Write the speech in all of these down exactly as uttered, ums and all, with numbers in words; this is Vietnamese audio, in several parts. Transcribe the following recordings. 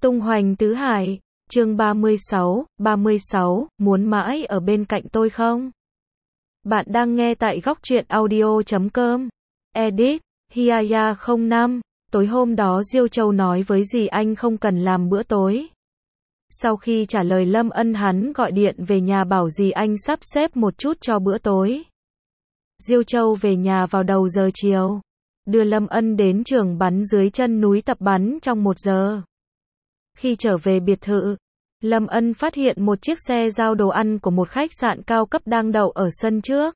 Tung hoành tứ hải, chương ba mươi sáu, ba mươi sáu, muốn mãi ở bên cạnh tôi không? Bạn đang nghe tại góc truyện audio chấm com. Edit, Hiaya không năm, tối hôm đó Diêu Châu nói với dì anh không cần làm bữa tối. Sau khi trả lời Lâm Ân, hắn gọi điện về nhà bảo dì anh sắp xếp một chút cho bữa tối. Diêu Châu về nhà vào đầu giờ chiều, đưa Lâm Ân đến trường bắn dưới chân núi tập bắn trong một giờ. Khi trở về biệt thự, Lâm Ân phát hiện một chiếc xe giao đồ ăn của một khách sạn cao cấp đang đậu ở sân trước.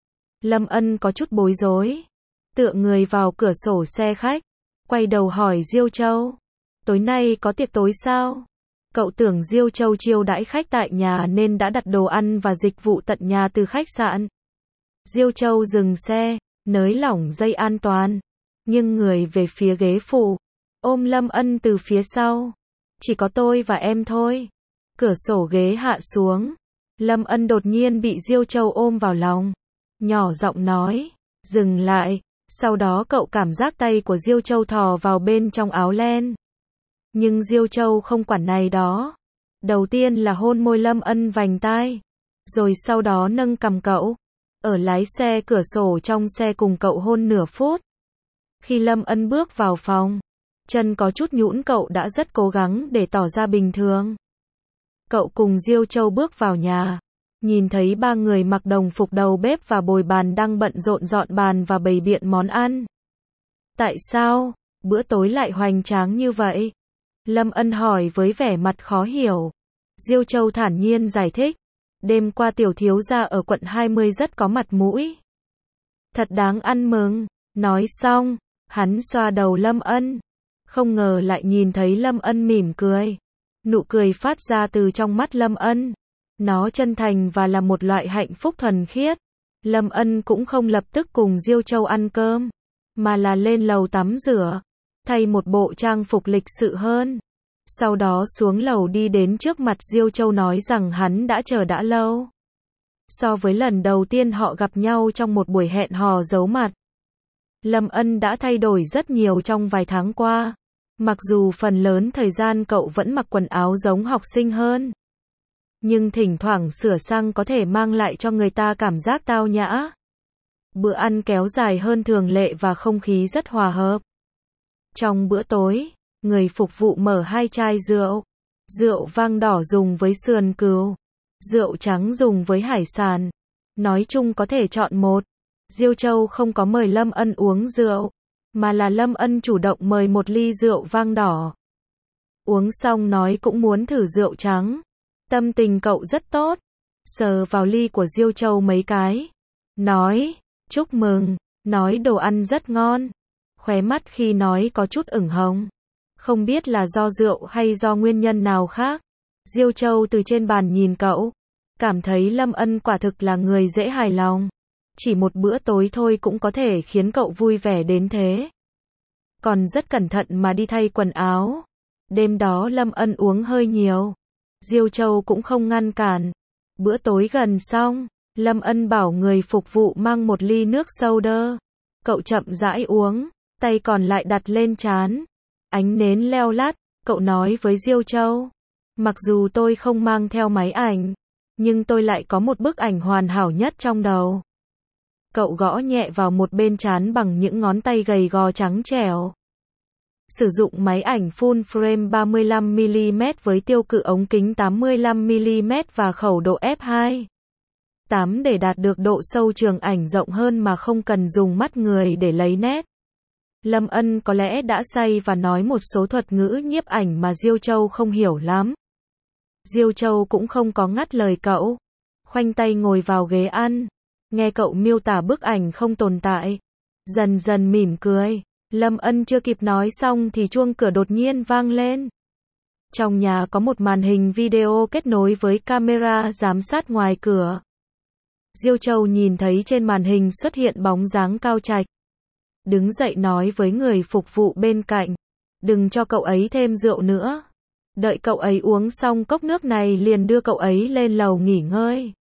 Lâm Ân có chút bối rối, tựa người vào cửa sổ xe khách, quay đầu hỏi Diêu Châu, tối nay có tiệc tối sao? Cậu tưởng Diêu Châu chiêu đãi khách tại nhà nên đã đặt đồ ăn và dịch vụ tận nhà từ khách sạn. Diêu Châu dừng xe, nới lỏng dây an toàn, nhưng người về phía ghế phụ, ôm Lâm Ân từ phía sau. Chỉ có tôi và em thôi. Cửa sổ ghế hạ xuống, Lâm Ân đột nhiên bị Diêu Châu ôm vào lòng, nhỏ giọng nói, dừng lại. Sau đó cậu cảm giác tay của Diêu Châu thò vào bên trong áo len. Nhưng Diêu Châu không quản này đó. Đầu tiên là hôn môi Lâm Ân vành tai, rồi sau đó nâng cằm cậu, ở lái xe cửa sổ trong xe cùng cậu hôn nửa phút. Khi Lâm Ân bước vào phòng, chân có chút nhũn, cậu đã rất cố gắng để tỏ ra bình thường. Cậu cùng Diêu Châu bước vào nhà, nhìn thấy ba người mặc đồng phục đầu bếp và bồi bàn đang bận rộn dọn bàn và bày biện món ăn. Tại sao bữa tối lại hoành tráng như vậy? Lâm Ân hỏi với vẻ mặt khó hiểu. Diêu Châu thản nhiên giải thích, đêm qua tiểu thiếu gia ở quận hai mươi rất có mặt mũi. Thật đáng ăn mừng. Nói xong, hắn xoa đầu Lâm Ân. Không ngờ lại nhìn thấy Lâm Ân mỉm cười. Nụ cười phát ra từ trong mắt Lâm Ân. Nó chân thành và là một loại hạnh phúc thuần khiết. Lâm Ân cũng không lập tức cùng Diêu Châu ăn cơm, mà là lên lầu tắm rửa, thay một bộ trang phục lịch sự hơn. Sau đó xuống lầu đi đến trước mặt Diêu Châu nói rằng hắn đã chờ đã lâu. So với lần đầu tiên họ gặp nhau trong một buổi hẹn hò giấu mặt, Lâm Ân đã thay đổi rất nhiều trong vài tháng qua. Mặc dù phần lớn thời gian cậu vẫn mặc quần áo giống học sinh hơn, nhưng thỉnh thoảng sửa sang có thể mang lại cho người ta cảm giác tao nhã. Bữa ăn kéo dài hơn thường lệ và không khí rất hòa hợp. Trong bữa tối, người phục vụ mở hai chai rượu. Rượu vang đỏ dùng với sườn cừu, rượu trắng dùng với hải sản. Nói chung có thể chọn một. Diêu Châu không có mời Lâm Ân uống rượu, mà là Lâm Ân chủ động mời một ly rượu vang đỏ. Uống xong nói cũng muốn thử rượu trắng. Tâm tình cậu rất tốt, sờ vào ly của Diêu Châu mấy cái, nói, chúc mừng, nói đồ ăn rất ngon. Khóe mắt khi nói có chút ửng hồng. Không biết là do rượu hay do nguyên nhân nào khác. Diêu Châu từ trên bàn nhìn cậu, cảm thấy Lâm Ân quả thực là người dễ hài lòng. Chỉ một bữa tối thôi cũng có thể khiến cậu vui vẻ đến thế. Còn rất cẩn thận mà đi thay quần áo. Đêm đó Lâm Ân uống hơi nhiều, Diêu Châu cũng không ngăn cản. Bữa tối gần xong, Lâm Ân bảo người phục vụ mang một ly nước soda. Cậu chậm rãi uống, tay còn lại đặt lên trán. Ánh nến leo lắt, cậu nói với Diêu Châu, mặc dù tôi không mang theo máy ảnh, nhưng tôi lại có một bức ảnh hoàn hảo nhất trong đầu. Cậu gõ nhẹ vào một bên trán bằng những ngón tay gầy gò trắng trẻo. Sử dụng máy ảnh full frame ba mươi lăm mi li mét với tiêu cự ống kính tám mươi lăm mi li mét và khẩu độ ép hai tám để đạt được độ sâu trường ảnh rộng hơn mà không cần dùng mắt người để lấy nét. Lâm Ân có lẽ đã say và nói một số thuật ngữ nhiếp ảnh mà Diêu Châu không hiểu lắm. Diêu Châu cũng không có ngắt lời cậu, khoanh tay ngồi vào ghế ăn, nghe cậu miêu tả bức ảnh không tồn tại, dần dần mỉm cười. Lâm Ân chưa kịp nói xong thì chuông cửa đột nhiên vang lên. Trong nhà có một màn hình video kết nối với camera giám sát ngoài cửa. Diêu Châu nhìn thấy trên màn hình xuất hiện bóng dáng Cao Trạch. Đứng dậy nói với người phục vụ bên cạnh, đừng cho cậu ấy thêm rượu nữa. Đợi cậu ấy uống xong cốc nước này liền đưa cậu ấy lên lầu nghỉ ngơi.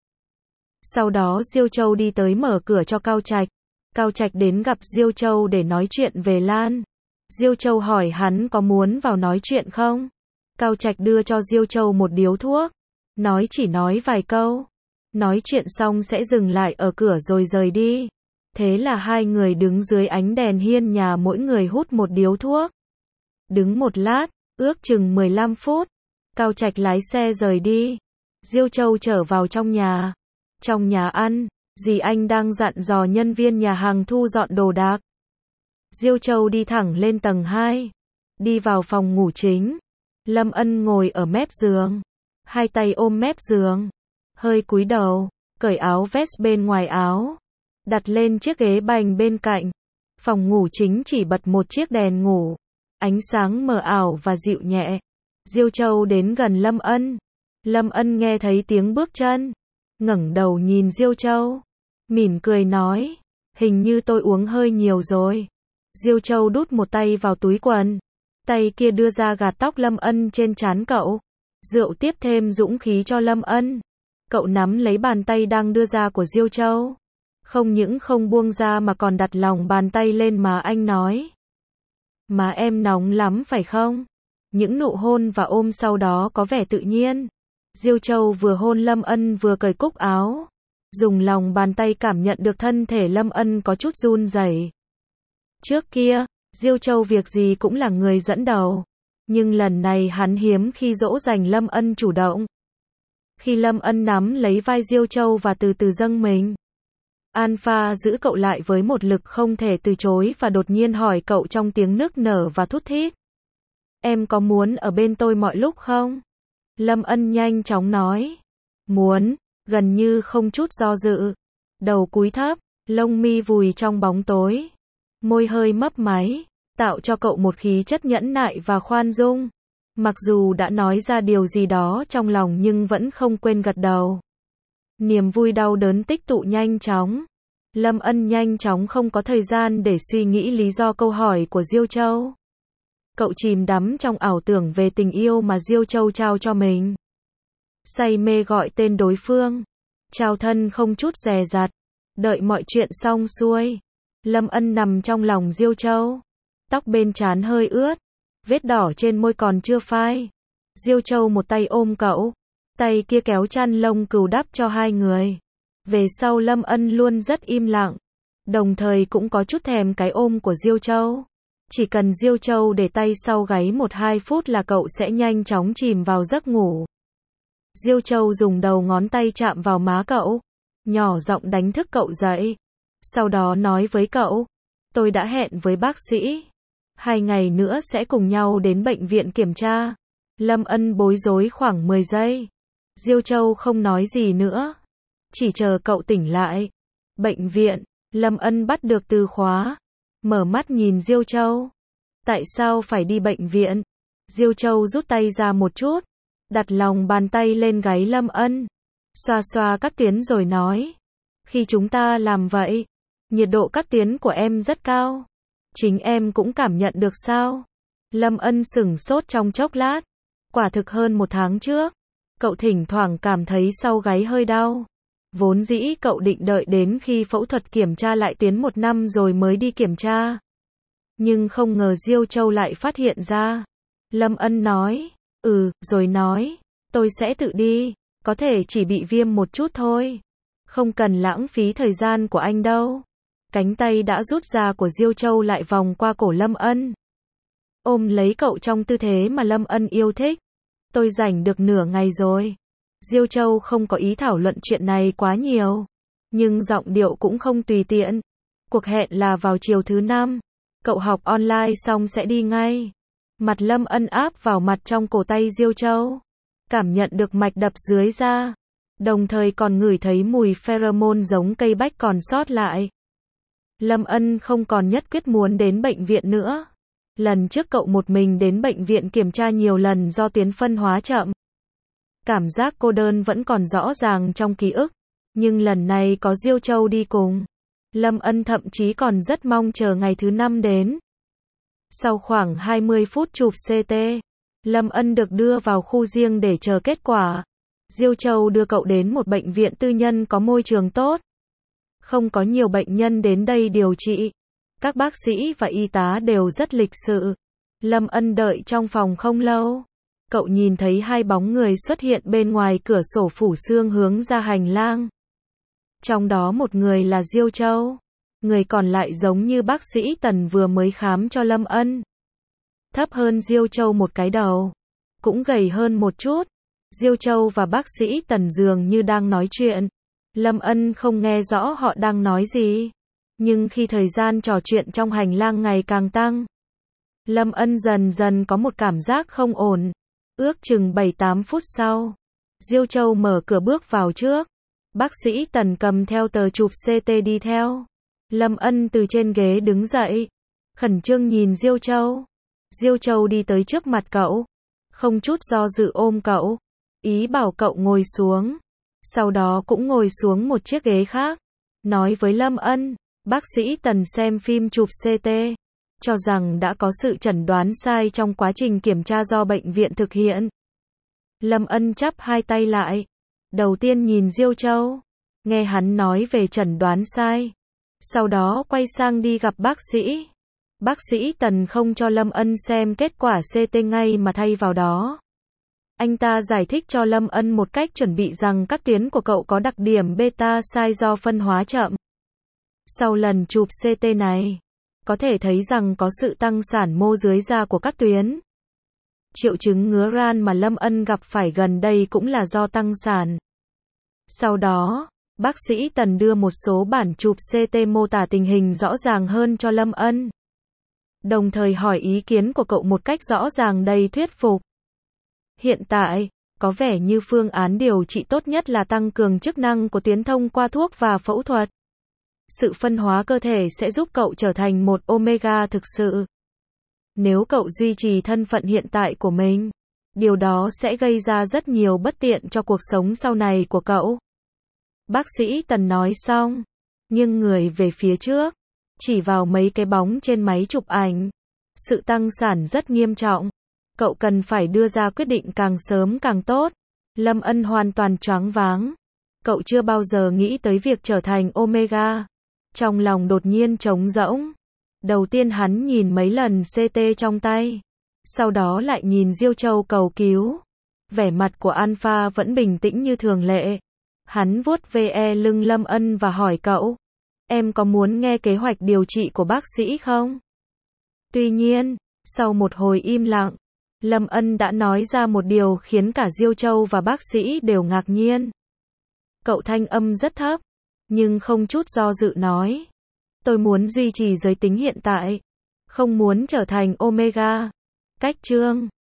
Sau đó Diêu Châu đi tới mở cửa cho Cao Trạch. Cao Trạch đến gặp Diêu Châu để nói chuyện về Lan. Diêu Châu hỏi hắn có muốn vào nói chuyện không? Cao Trạch đưa cho Diêu Châu một điếu thuốc, nói chỉ nói vài câu, nói chuyện xong sẽ dừng lại ở cửa rồi rời đi. Thế là hai người đứng dưới ánh đèn hiên nhà mỗi người hút một điếu thuốc. Đứng một lát, ước chừng mười lăm phút, Cao Trạch lái xe rời đi. Diêu Châu trở vào trong nhà. Trong nhà ăn, dì Anh đang dặn dò nhân viên nhà hàng thu dọn đồ đạc. Diêu Châu đi thẳng lên tầng hai, đi vào phòng ngủ chính. Lâm Ân ngồi ở mép giường, hai tay ôm mép giường, hơi cúi đầu, cởi áo vest bên ngoài áo, đặt lên chiếc ghế bành bên cạnh. Phòng ngủ chính chỉ bật một chiếc đèn ngủ, ánh sáng mờ ảo và dịu nhẹ. Diêu Châu đến gần Lâm Ân. Lâm Ân nghe thấy tiếng bước chân, ngẩng đầu nhìn Diêu Châu, mỉm cười nói, hình như tôi uống hơi nhiều rồi. Diêu Châu đút một tay vào túi quần, tay kia đưa ra gạt tóc Lâm Ân trên trán cậu. Rượu tiếp thêm dũng khí cho Lâm Ân. Cậu nắm lấy bàn tay đang đưa ra của Diêu Châu, không những không buông ra mà còn đặt lòng bàn tay lên má anh nói, má em nóng lắm phải không? Những nụ hôn và ôm sau đó có vẻ tự nhiên. Diêu Châu vừa hôn Lâm Ân vừa cởi cúc áo, dùng lòng bàn tay cảm nhận được thân thể Lâm Ân có chút run rẩy. Trước kia, Diêu Châu việc gì cũng là người dẫn đầu, nhưng lần này hắn hiếm khi dỗ dành Lâm Ân chủ động. Khi Lâm Ân nắm lấy vai Diêu Châu và từ từ dâng mình, Alpha giữ cậu lại với một lực không thể từ chối và đột nhiên hỏi cậu trong tiếng nức nở và thút thít, em có muốn ở bên tôi mọi lúc không? Lâm Ân nhanh chóng nói, muốn, gần như không chút do dự. Đầu cúi thấp, lông mi vùi trong bóng tối, môi hơi mấp máy, tạo cho cậu một khí chất nhẫn nại và khoan dung. Mặc dù đã nói ra điều gì đó trong lòng nhưng vẫn không quên gật đầu. Niềm vui đau đớn tích tụ nhanh chóng. Lâm Ân nhanh chóng không có thời gian để suy nghĩ lý do câu hỏi của Diêu Châu. Cậu chìm đắm trong ảo tưởng về tình yêu mà Diêu Châu trao cho mình. Say mê gọi tên đối phương, trao thân không chút dè dặt. Đợi mọi chuyện xong xuôi, Lâm Ân nằm trong lòng Diêu Châu, tóc bên trán hơi ướt, vết đỏ trên môi còn chưa phai. Diêu Châu một tay ôm cậu, tay kia kéo chăn lông cừu đắp cho hai người. Về sau Lâm Ân luôn rất im lặng, đồng thời cũng có chút thèm cái ôm của Diêu Châu. Chỉ cần Diêu Châu để tay sau gáy một hai phút là cậu sẽ nhanh chóng chìm vào giấc ngủ. Diêu Châu dùng đầu ngón tay chạm vào má cậu, nhỏ giọng đánh thức cậu dậy. Sau đó nói với cậu, tôi đã hẹn với bác sĩ, hai ngày nữa sẽ cùng nhau đến bệnh viện kiểm tra. Lâm Ân bối rối khoảng mười giây. Diêu Châu không nói gì nữa, chỉ chờ cậu tỉnh lại. Bệnh viện, Lâm Ân bắt được từ khóa, mở mắt nhìn Diêu Châu. Tại sao phải đi bệnh viện? Diêu Châu rút tay ra một chút, đặt lòng bàn tay lên gáy Lâm Ân, xoa xoa các tuyến rồi nói, khi chúng ta làm vậy, nhiệt độ các tuyến của em rất cao. Chính em cũng cảm nhận được sao? Lâm Ân sửng sốt trong chốc lát. Quả thực hơn một tháng trước, cậu thỉnh thoảng cảm thấy sau gáy hơi đau. Vốn dĩ cậu định đợi đến khi phẫu thuật kiểm tra lại tuyến một năm rồi mới đi kiểm tra. Nhưng không ngờ Diêu Châu lại phát hiện ra. Lâm Ân nói, ừ, rồi nói, tôi sẽ tự đi, có thể chỉ bị viêm một chút thôi. Không cần lãng phí thời gian của anh đâu. Cánh tay đã rút ra của Diêu Châu lại vòng qua cổ Lâm Ân, ôm lấy cậu trong tư thế mà Lâm Ân yêu thích. Tôi rảnh được nửa ngày rồi. Diêu Châu không có ý thảo luận chuyện này quá nhiều, nhưng giọng điệu cũng không tùy tiện. Cuộc hẹn là vào chiều thứ năm. Cậu học online xong sẽ đi ngay. Mặt Lâm Ân áp vào mặt trong cổ tay Diêu Châu, cảm nhận được mạch đập dưới da, đồng thời còn ngửi thấy mùi pheromone giống cây bách còn sót lại. Lâm Ân không còn nhất quyết muốn đến bệnh viện nữa. Lần trước cậu một mình đến bệnh viện kiểm tra nhiều lần do tuyến phân hóa chậm. Cảm giác cô đơn vẫn còn rõ ràng trong ký ức, nhưng lần này có Diêu Châu đi cùng. Lâm Ân thậm chí còn rất mong chờ ngày thứ năm đến. Sau khoảng hai mươi phút chụp xê tê, Lâm Ân được đưa vào khu riêng để chờ kết quả. Diêu Châu đưa cậu đến một bệnh viện tư nhân có môi trường tốt. Không có nhiều bệnh nhân đến đây điều trị. Các bác sĩ và y tá đều rất lịch sự. Lâm Ân đợi trong phòng không lâu. cậu nhìn thấy hai bóng người xuất hiện bên ngoài cửa sổ phủ sương hướng ra hành lang. Trong đó một người là Diêu Châu, người còn lại giống như bác sĩ Tần vừa mới khám cho Lâm Ân. Thấp hơn Diêu Châu một cái đầu, cũng gầy hơn một chút. Diêu Châu và bác sĩ Tần dường như đang nói chuyện. Lâm Ân không nghe rõ họ đang nói gì. Nhưng khi thời gian trò chuyện trong hành lang ngày càng tăng, Lâm Ân dần dần có một cảm giác không ổn. Ước chừng bảy tám phút sau, Diêu Châu mở cửa bước vào trước. Bác sĩ Tần cầm theo tờ chụp xê tê đi theo. Lâm Ân từ trên ghế đứng dậy, khẩn trương nhìn Diêu Châu. Diêu Châu đi tới trước mặt cậu, không chút do dự ôm cậu, ý bảo cậu ngồi xuống. Sau đó cũng ngồi xuống một chiếc ghế khác, nói với Lâm Ân, bác sĩ Tần xem phim chụp xê tê, cho rằng đã có sự chẩn đoán sai trong quá trình kiểm tra do bệnh viện thực hiện. Lâm Ân chắp hai tay lại, đầu tiên nhìn Diêu Châu, nghe hắn nói về chẩn đoán sai, sau đó quay sang đi gặp bác sĩ. Bác sĩ Tần không cho Lâm Ân xem kết quả xê tê ngay mà thay vào đó. Anh ta giải thích cho Lâm Ân một cách chuẩn bị rằng các tuyến của cậu có đặc điểm beta sai do phân hóa chậm. Sau lần chụp xê tê này, có thể thấy rằng có sự tăng sản mô dưới da của các tuyến. Triệu chứng ngứa ran mà Lâm Ân gặp phải gần đây cũng là do tăng sản. Sau đó, bác sĩ Tần đưa một số bản chụp xê tê mô tả tình hình rõ ràng hơn cho Lâm Ân. Đồng thời hỏi ý kiến của cậu một cách rõ ràng đầy thuyết phục. Hiện tại, có vẻ như phương án điều trị tốt nhất là tăng cường chức năng của tuyến thông qua thuốc và phẫu thuật. Sự phân hóa cơ thể sẽ giúp cậu trở thành một omega thực sự. Nếu cậu duy trì thân phận hiện tại của mình, điều đó sẽ gây ra rất nhiều bất tiện cho cuộc sống sau này của cậu. Bác sĩ Tần nói xong, nghiêng người về phía trước, chỉ vào mấy cái bóng trên máy chụp ảnh. Sự tăng sản rất nghiêm trọng. Cậu cần phải đưa ra quyết định càng sớm càng tốt. Lâm Ân hoàn toàn choáng váng. Cậu chưa bao giờ nghĩ tới việc trở thành omega. Trong lòng đột nhiên trống rỗng. Đầu tiên hắn nhìn mấy lần xê tê trong tay. Sau đó lại nhìn Diêu Châu cầu cứu. Vẻ mặt của Alpha vẫn bình tĩnh như thường lệ. Hắn vuốt ve lưng Lâm Ân và hỏi cậu. Em có muốn nghe kế hoạch điều trị của bác sĩ không? Tuy nhiên, sau một hồi im lặng, Lâm Ân đã nói ra một điều khiến cả Diêu Châu và bác sĩ đều ngạc nhiên. Cậu thanh âm rất thấp, nhưng không chút do dự nói. Tôi muốn duy trì giới tính hiện tại, không muốn trở thành omega. Cách chương